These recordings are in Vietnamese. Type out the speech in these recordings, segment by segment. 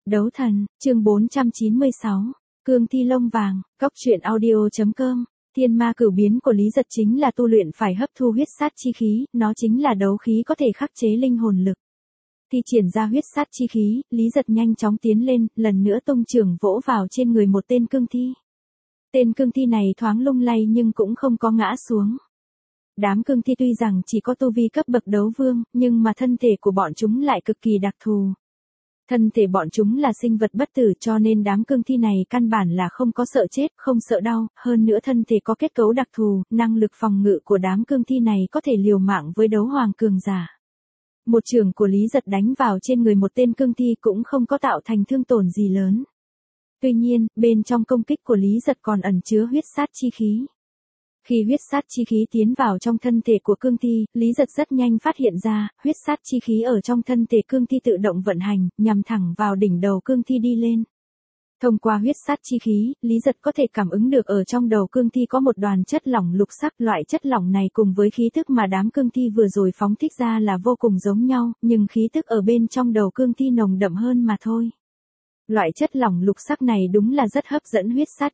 Đấu thần, chương 496, cương thi lông vàng, cóc truyện audio.com. Thiên ma cửu biến của Lý Giật chính là tu luyện phải hấp thu huyết sát chi khí, nó chính là đấu khí có thể khắc chế linh hồn lực. Thi triển ra huyết sát chi khí, Lý Giật nhanh chóng tiến lên, lần nữa tung chưởng vỗ vào trên người một tên cương thi. Tên cương thi này thoáng lung lay nhưng cũng không có ngã xuống. Đám cương thi tuy rằng chỉ có tu vi cấp bậc đấu vương, nhưng mà thân thể của bọn chúng lại cực kỳ đặc thù. Thân thể bọn chúng là sinh vật bất tử cho nên đám cương thi này căn bản là không có sợ chết, không sợ đau, hơn nữa thân thể có kết cấu đặc thù, năng lực phòng ngự của đám cương thi này có thể liều mạng với đấu hoàng cường giả. Một chưởng của Lý Giật đánh vào trên người một tên cương thi cũng không có tạo thành thương tổn gì lớn. Tuy nhiên, bên trong công kích của Lý Giật còn ẩn chứa huyết sát chi khí. Khi huyết sát chi khí tiến vào trong thân thể của cương thi, Lý Giật rất nhanh phát hiện ra, huyết sát chi khí ở trong thân thể cương thi tự động vận hành, nhằm thẳng vào đỉnh đầu cương thi đi lên. Thông qua huyết sát chi khí, Lý Giật có thể cảm ứng được ở trong đầu cương thi có một đoàn chất lỏng lục sắc. Loại chất lỏng này cùng với khí tức mà đám cương thi vừa rồi phóng thích ra là vô cùng giống nhau, nhưng khí tức ở bên trong đầu cương thi nồng đậm hơn mà thôi. Loại chất lỏng lục sắc này đúng là rất hấp dẫn huyết sát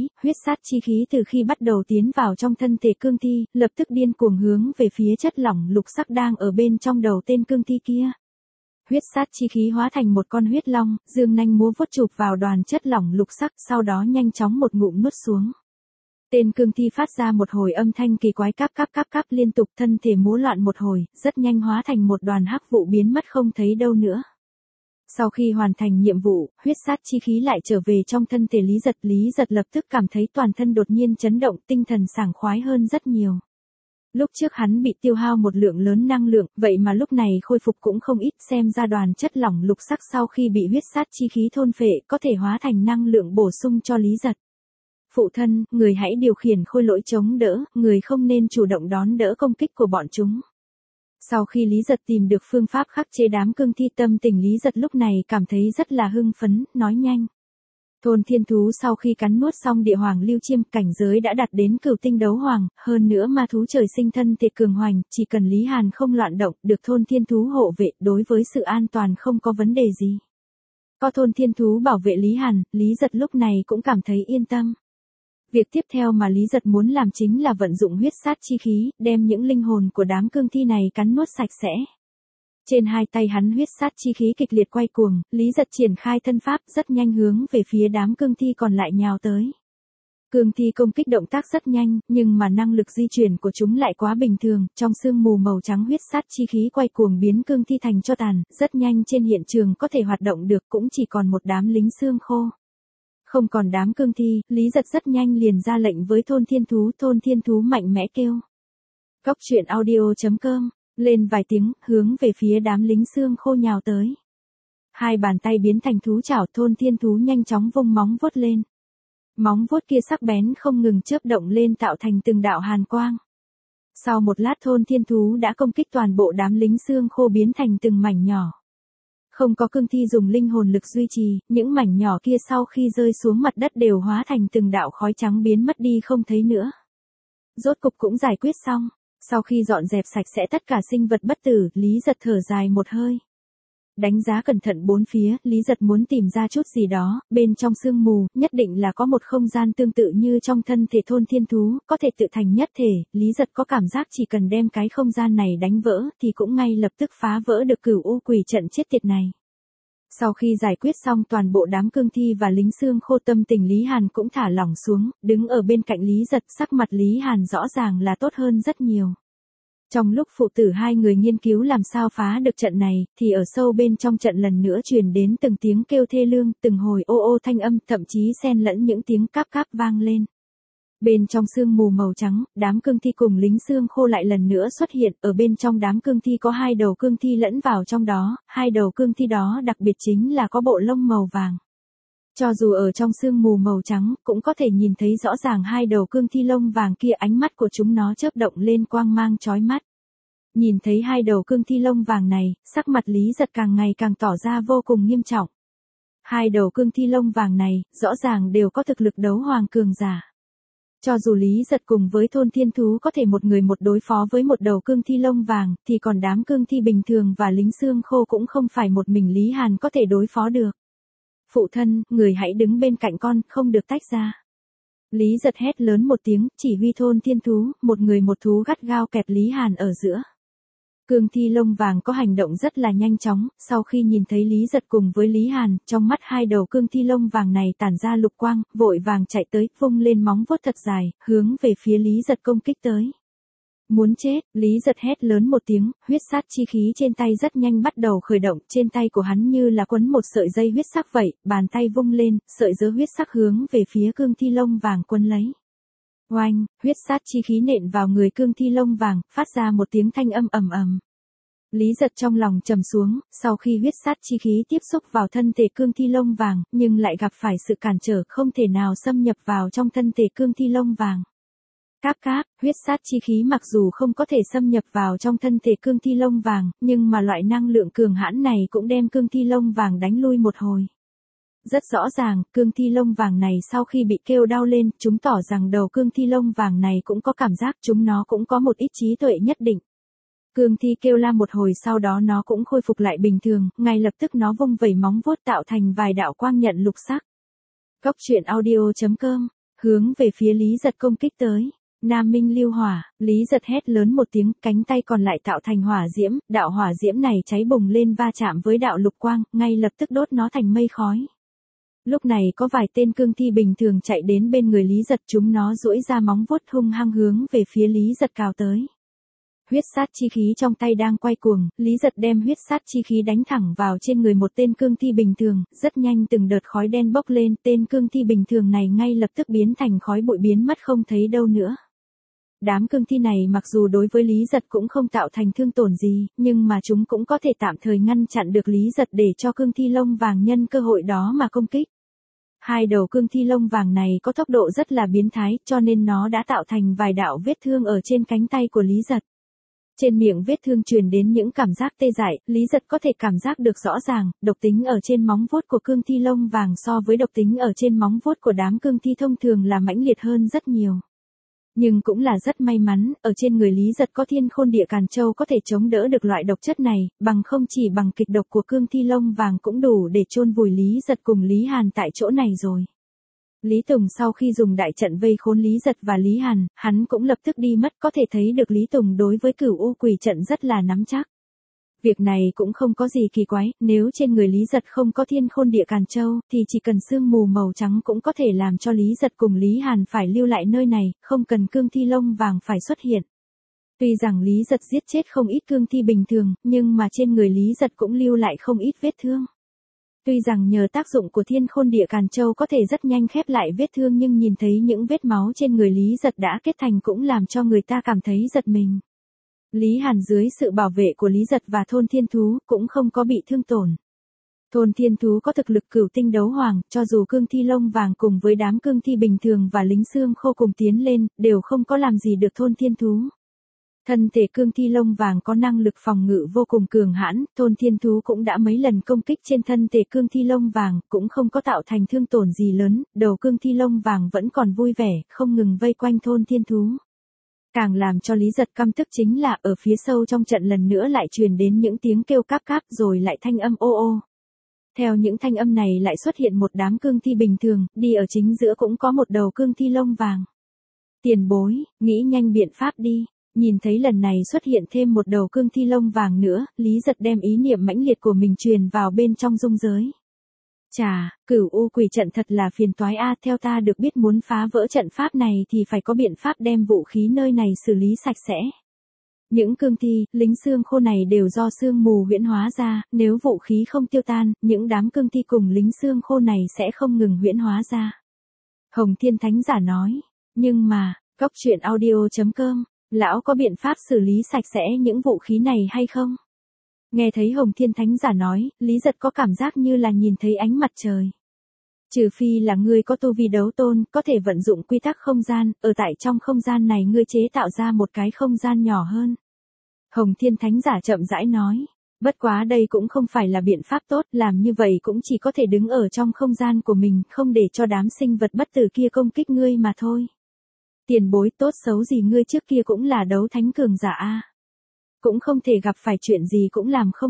chi khí từ khi bắt đầu tiến vào trong thân thể cương thi, lập tức điên cuồng hướng về phía chất lỏng lục sắc đang ở bên trong đầu tên cương thi kia. Huyết sát chi khí hóa thành một con huyết long, dương nanh múa vuốt chụp vào đoàn chất lỏng lục sắc, sau đó nhanh chóng một ngụm nuốt xuống. Tên cương thi phát ra một hồi âm thanh kỳ quái cáp liên tục, thân thể múa loạn một hồi, rất nhanh hóa thành một đoàn hắc vụ biến mất không thấy đâu nữa. Sau khi hoàn thành nhiệm vụ, huyết sát chi khí lại trở về trong thân thể Lý Giật lập tức cảm thấy toàn thân đột nhiên chấn động, tinh thần sảng khoái hơn rất nhiều. Lúc trước hắn bị tiêu hao một lượng lớn năng lượng, vậy mà lúc này khôi phục cũng không ít, xem ra đoàn chất lỏng lục sắc sau khi bị huyết sát chi khí thôn phệ có thể hóa thành năng lượng bổ sung cho Lý Giật. Phụ thân, người hãy điều khiển khôi lỗi chống đỡ, người không nên chủ động đón đỡ công kích của bọn chúng. Sau khi Lý Giật tìm được phương pháp khắc chế đám cương thi, tâm tình Lý Giật lúc này cảm thấy rất là hưng phấn, nói nhanh. Thôn thiên thú sau khi cắn nuốt xong địa hoàng lưu chiêm, cảnh giới đã đạt đến cửu tinh đấu hoàng, hơn nữa ma thú trời sinh thân thể cường hoành, chỉ cần Lý Hàn không loạn động, được thôn thiên thú hộ vệ, đối với sự an toàn không có vấn đề gì. Có thôn thiên thú bảo vệ Lý Hàn, Lý Giật lúc này cũng cảm thấy yên tâm. Việc tiếp theo mà Lý Giật muốn làm chính là vận dụng huyết sát chi khí, đem những linh hồn của đám cương thi này cắn nuốt sạch sẽ. Trên hai tay hắn huyết sát chi khí kịch liệt quay cuồng, Lý Giật triển khai thân pháp rất nhanh hướng về phía đám cương thi còn lại nhào tới. Cương thi công kích động tác rất nhanh, nhưng mà năng lực di chuyển của chúng lại quá bình thường, trong sương mù màu trắng huyết sát chi khí quay cuồng biến cương thi thành tro tàn, rất nhanh trên hiện trường có thể hoạt động được cũng chỉ còn một đám lính xương khô. Không còn đám cương thi, Lý Giật rất nhanh liền ra lệnh với thôn thiên thú mạnh mẽ kêu. Cóc truyện audio.com, lên vài tiếng, hướng về phía đám lính xương khô nhào tới. Hai bàn tay biến thành thú chảo, thôn thiên thú nhanh chóng vung móng vuốt lên. Móng vuốt kia sắc bén không ngừng chớp động lên tạo thành từng đạo hàn quang. Sau một lát thôn thiên thú đã công kích toàn bộ đám lính xương khô biến thành từng mảnh nhỏ. Không có cương thi dùng linh hồn lực duy trì, những mảnh nhỏ kia sau khi rơi xuống mặt đất đều hóa thành từng đạo khói trắng biến mất đi không thấy nữa. Rốt cục cũng giải quyết xong, sau khi dọn dẹp sạch sẽ tất cả sinh vật bất tử, Lý Giật thở dài một hơi. Đánh giá cẩn thận bốn phía, Lý Giật muốn tìm ra chút gì đó, bên trong sương mù, nhất định là có một không gian tương tự như trong thân thể thôn thiên thú, có thể tự thành nhất thể, Lý Giật có cảm giác chỉ cần đem cái không gian này đánh vỡ, thì cũng ngay lập tức phá vỡ được cửu u quỷ trận chết tiệt này. Sau khi giải quyết xong toàn bộ đám cương thi và lính xương khô, tâm tình Lý Hàn cũng thả lỏng xuống, đứng ở bên cạnh Lý Giật, sắc mặt Lý Hàn rõ ràng là tốt hơn rất nhiều. Trong lúc phụ tử hai người nghiên cứu làm sao phá được trận này, thì ở sâu bên trong trận lần nữa truyền đến từng tiếng kêu thê lương, từng hồi ô ô thanh âm, thậm chí xen lẫn những tiếng cáp vang lên. Bên trong sương mù màu trắng, đám cương thi cùng lính xương khô lại lần nữa xuất hiện, ở bên trong đám cương thi có hai đầu cương thi lẫn vào trong đó, hai đầu cương thi đó đặc biệt chính là có bộ lông màu vàng. Cho dù ở trong sương mù màu trắng, cũng có thể nhìn thấy rõ ràng hai đầu cương thi lông vàng kia, ánh mắt của chúng nó chớp động lên quang mang chói mắt. Nhìn thấy hai đầu cương thi lông vàng này, sắc mặt Lý Giật càng ngày càng tỏ ra vô cùng nghiêm trọng. Hai đầu cương thi lông vàng này, rõ ràng đều có thực lực đấu hoàng cường giả. Cho dù Lý Giật cùng với thôn thiên thú có thể một người một đối phó với một đầu cương thi lông vàng, thì còn đám cương thi bình thường và lính xương khô cũng không phải một mình Lý Hàn có thể đối phó được. Phụ thân, người hãy đứng bên cạnh con, không được tách ra. Lý Giật hét lớn một tiếng, chỉ huy thôn thiên thú, một người một thú gắt gao kẹp Lý Hàn ở giữa. Cương thi lông vàng có hành động rất là nhanh chóng, sau khi nhìn thấy Lý Giật cùng với Lý Hàn, trong mắt hai đầu cương thi lông vàng này tản ra lục quang, vội vàng chạy tới, vung lên móng vuốt thật dài, hướng về phía Lý Giật công kích tới. Muốn chết, Lý Giật hét lớn một tiếng, huyết sát chi khí trên tay rất nhanh bắt đầu khởi động, trên tay của hắn như là quấn một sợi dây huyết sắc vậy, bàn tay vung lên, sợi dớ huyết sắc hướng về phía cương thi lông vàng quấn lấy. Oanh, huyết sát chi khí nện vào người cương thi lông vàng, phát ra một tiếng thanh âm ầm ầm. Lý Giật trong lòng trầm xuống, sau khi huyết sát chi khí tiếp xúc vào thân thể cương thi lông vàng, nhưng lại gặp phải sự cản trở không thể nào xâm nhập vào trong thân thể cương thi lông vàng. Cáp cáp, huyết sát chi khí mặc dù không có thể xâm nhập vào trong thân thể cương thi lông vàng, nhưng mà loại năng lượng cường hãn này cũng đem cương thi lông vàng đánh lui một hồi. Rất rõ ràng, cương thi lông vàng này sau khi bị kêu đau lên, chúng tỏ rằng đầu cương thi lông vàng này cũng có cảm giác, chúng nó cũng có một ít trí tuệ nhất định. Cương thi kêu la một hồi sau đó nó cũng khôi phục lại bình thường, ngay lập tức nó vung vẩy móng vuốt tạo thành vài đạo quang nhận lục sắc. Cốc truyện audio.com, hướng về phía Lý Giật công kích tới. Nam Minh Lưu Hỏa, Lý Giật hét lớn một tiếng, cánh tay còn lại tạo thành hỏa diễm, đạo hỏa diễm này cháy bùng lên va chạm với đạo lục quang, ngay lập tức đốt nó thành mây khói. Lúc này có vài tên cương thi bình thường chạy đến bên người Lý Giật, chúng nó duỗi ra móng vuốt hung hăng hướng về phía Lý Giật cào tới. Huyết sát chi khí trong tay đang quay cuồng, Lý Giật đem huyết sát chi khí đánh thẳng vào trên người một tên cương thi bình thường, rất nhanh từng đợt khói đen bốc lên, tên cương thi bình thường này ngay lập tức biến thành khói bụi biến mất không thấy đâu nữa. Đám cương thi này mặc dù đối với Lý Giật cũng không tạo thành thương tổn gì, nhưng mà chúng cũng có thể tạm thời ngăn chặn được Lý Giật để cho cương thi lông vàng nhân cơ hội đó mà công kích. Hai đầu cương thi lông vàng này có tốc độ rất là biến thái, cho nên nó đã tạo thành vài đạo vết thương ở trên cánh tay của Lý Giật. Trên miệng vết thương truyền đến những cảm giác tê dại, Lý Giật có thể cảm giác được rõ ràng, độc tính ở trên móng vuốt của cương thi lông vàng so với độc tính ở trên móng vuốt của đám cương thi thông thường là mãnh liệt hơn rất nhiều. Nhưng cũng là rất may mắn, ở trên người Lý Giật có Thiên Khôn Địa Càn Châu có thể chống đỡ được loại độc chất này, bằng không chỉ bằng kịch độc của cương thi lông vàng cũng đủ để chôn vùi Lý Giật cùng Lý Hàn tại chỗ này rồi. Lý Tùng sau khi dùng đại trận vây khốn Lý Giật và Lý Hàn, hắn cũng lập tức đi mất, có thể thấy được Lý Tùng đối với Cửu U Quỷ trận rất là nắm chắc. Việc này cũng không có gì kỳ quái, nếu trên người Lý Giật không có Thiên Khôn Địa Càn Châu, thì chỉ cần sương mù màu trắng cũng có thể làm cho Lý Giật cùng Lý Hàn phải lưu lại nơi này, không cần cương thi lông vàng phải xuất hiện. Tuy rằng Lý Giật giết chết không ít cương thi bình thường, nhưng mà trên người Lý Giật cũng lưu lại không ít vết thương. Tuy rằng nhờ tác dụng của Thiên Khôn Địa Càn Châu có thể rất nhanh khép lại vết thương, nhưng nhìn thấy những vết máu trên người Lý Giật đã kết thành cũng làm cho người ta cảm thấy giật mình. Lý Hàn dưới sự bảo vệ của Lý Giật và thôn thiên thú cũng không có bị thương tổn. Thôn thiên thú có thực lực cửu tinh đấu hoàng, cho dù cương thi lông vàng cùng với đám cương thi bình thường và lính xương khô cùng tiến lên, đều không có làm gì được thôn thiên thú. Thân thể cương thi lông vàng có năng lực phòng ngự vô cùng cường hãn, thôn thiên thú cũng đã mấy lần công kích trên thân thể cương thi lông vàng, cũng không có tạo thành thương tổn gì lớn, đầu cương thi lông vàng vẫn còn vui vẻ, không ngừng vây quanh thôn thiên thú. Càng làm cho Lý Giật căm tức chính là ở phía sâu trong trận lần nữa lại truyền đến những tiếng kêu cáp cáp rồi lại thanh âm ô ô. Theo những thanh âm này lại xuất hiện một đám cương thi bình thường, đi ở chính giữa cũng có một đầu cương thi lông vàng. Tiền bối, nghĩ nhanh biện pháp đi. Nhìn thấy lần này xuất hiện thêm một đầu cương thi lông vàng nữa, Lý Giật đem ý niệm mãnh liệt của mình truyền vào bên trong dung giới. Chà, Cửu U Quỷ trận thật là phiền toái a, theo ta được biết muốn phá vỡ trận pháp này thì phải có biện pháp đem vũ khí nơi này xử lý sạch sẽ. Những cương thi, lính xương khô này đều do sương mù huyễn hóa ra, nếu vũ khí không tiêu tan, những đám cương thi cùng lính xương khô này sẽ không ngừng huyễn hóa ra. Hồng Thiên Thánh Giả nói, nhưng mà, Cốc truyện audio.com, lão có biện pháp xử lý sạch sẽ những vũ khí này hay không? Nghe thấy Hồng Thiên Thánh Giả nói, Lý Giật có cảm giác như là nhìn thấy ánh mặt trời. Trừ phi là ngươi có tu vi đấu tôn, có thể vận dụng quy tắc không gian, ở tại trong không gian này ngươi chế tạo ra một cái không gian nhỏ hơn. Hồng Thiên Thánh Giả chậm rãi nói, bất quá đây cũng không phải là biện pháp tốt, làm như vậy cũng chỉ có thể đứng ở trong không gian của mình, không để cho đám sinh vật bất tử kia công kích ngươi mà thôi. Tiền bối, tốt xấu gì ngươi trước kia cũng là đấu thánh cường giả a. Cũng không thể gặp phải chuyện gì cũng làm không được.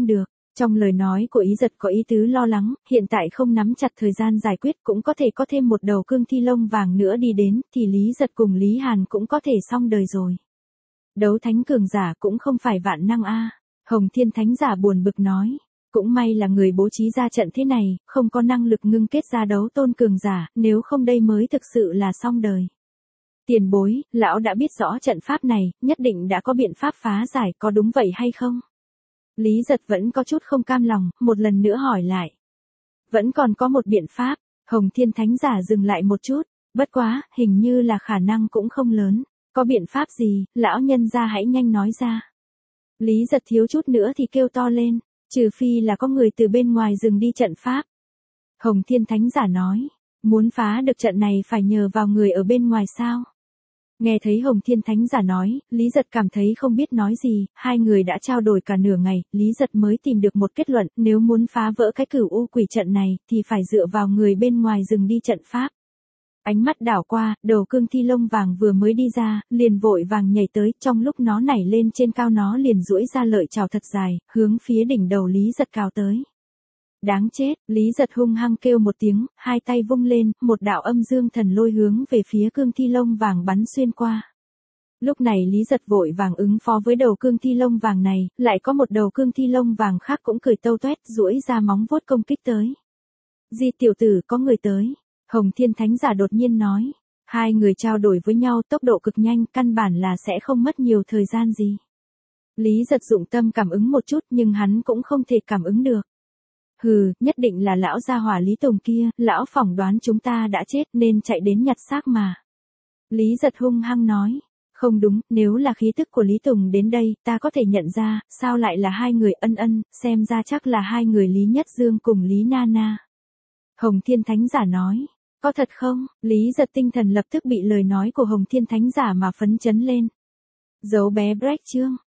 Trong lời nói của Ý Giật có ý tứ lo lắng, hiện tại không nắm chặt thời gian giải quyết cũng có thể có thêm một đầu cương thi lông vàng nữa đi đến, thì Lý Giật cùng Lý Hàn cũng có thể xong đời rồi. Đấu thánh cường giả cũng không phải vạn năng a. Hồng Thiên Thánh giả buồn bực nói. Cũng may là người bố trí ra trận thế này, không có năng lực ngưng kết ra đấu tôn cường giả, nếu không đây mới thực sự là xong đời. Tiền bối, lão đã biết rõ trận pháp này, nhất định đã có biện pháp phá giải, có đúng vậy hay không? Lý Giật vẫn có chút không cam lòng, một lần nữa hỏi lại. Vẫn còn có một biện pháp, Hồng Thiên Thánh giả dừng lại một chút, bất quá, hình như là khả năng cũng không lớn. Có biện pháp gì, lão nhân gia hãy nhanh nói ra. Lý Giật thiếu chút nữa thì kêu to lên, trừ phi là có người từ bên ngoài dừng đi trận pháp. Hồng Thiên Thánh giả nói, muốn phá được trận này phải nhờ vào người ở bên ngoài sao? Nghe thấy Hồng Thiên Thánh giả nói, Lý Giật cảm thấy không biết nói gì, hai người đã trao đổi cả nửa ngày, Lý Giật mới tìm được một kết luận, nếu muốn phá vỡ cái cửu u quỷ trận này, thì phải dựa vào người bên ngoài dừng đi trận pháp. Ánh mắt đảo qua, đầu cương thi lông vàng vừa mới đi ra, liền vội vàng nhảy tới, trong lúc nó nảy lên trên cao nó liền duỗi ra lợi chảo thật dài, hướng phía đỉnh đầu Lý Giật cào tới. Đáng chết, Lý Giật hung hăng kêu một tiếng, hai tay vung lên, một đạo âm dương thần lôi hướng về phía cương thi lông vàng bắn xuyên qua. Lúc này Lý Giật vội vàng ứng phó với đầu cương thi lông vàng này, lại có một đầu cương thi lông vàng khác cũng cười tâu toét, duỗi ra móng vuốt công kích tới. Di tiểu tử, có người tới. Hồng Thiên Thánh giả đột nhiên nói. Hai người trao đổi với nhau tốc độ cực nhanh, căn bản là sẽ không mất nhiều thời gian gì. Lý Giật dụng tâm cảm ứng một chút nhưng hắn cũng không thể cảm ứng được. Hừ, nhất định là lão gia hỏa Lý Tùng kia, lão phỏng đoán chúng ta đã chết nên chạy đến nhặt xác mà. Lý Giật hung hăng nói. Không đúng, nếu là khí tức của Lý Tùng đến đây, ta có thể nhận ra, sao lại là hai người ân, xem ra chắc là hai người Lý Nhất Dương cùng Lý Nana. Hồng Thiên Thánh giả nói. Có thật không? Lý Giật tinh thần lập tức bị lời nói của Hồng Thiên Thánh giả mà phấn chấn lên. Dấu bé break chương.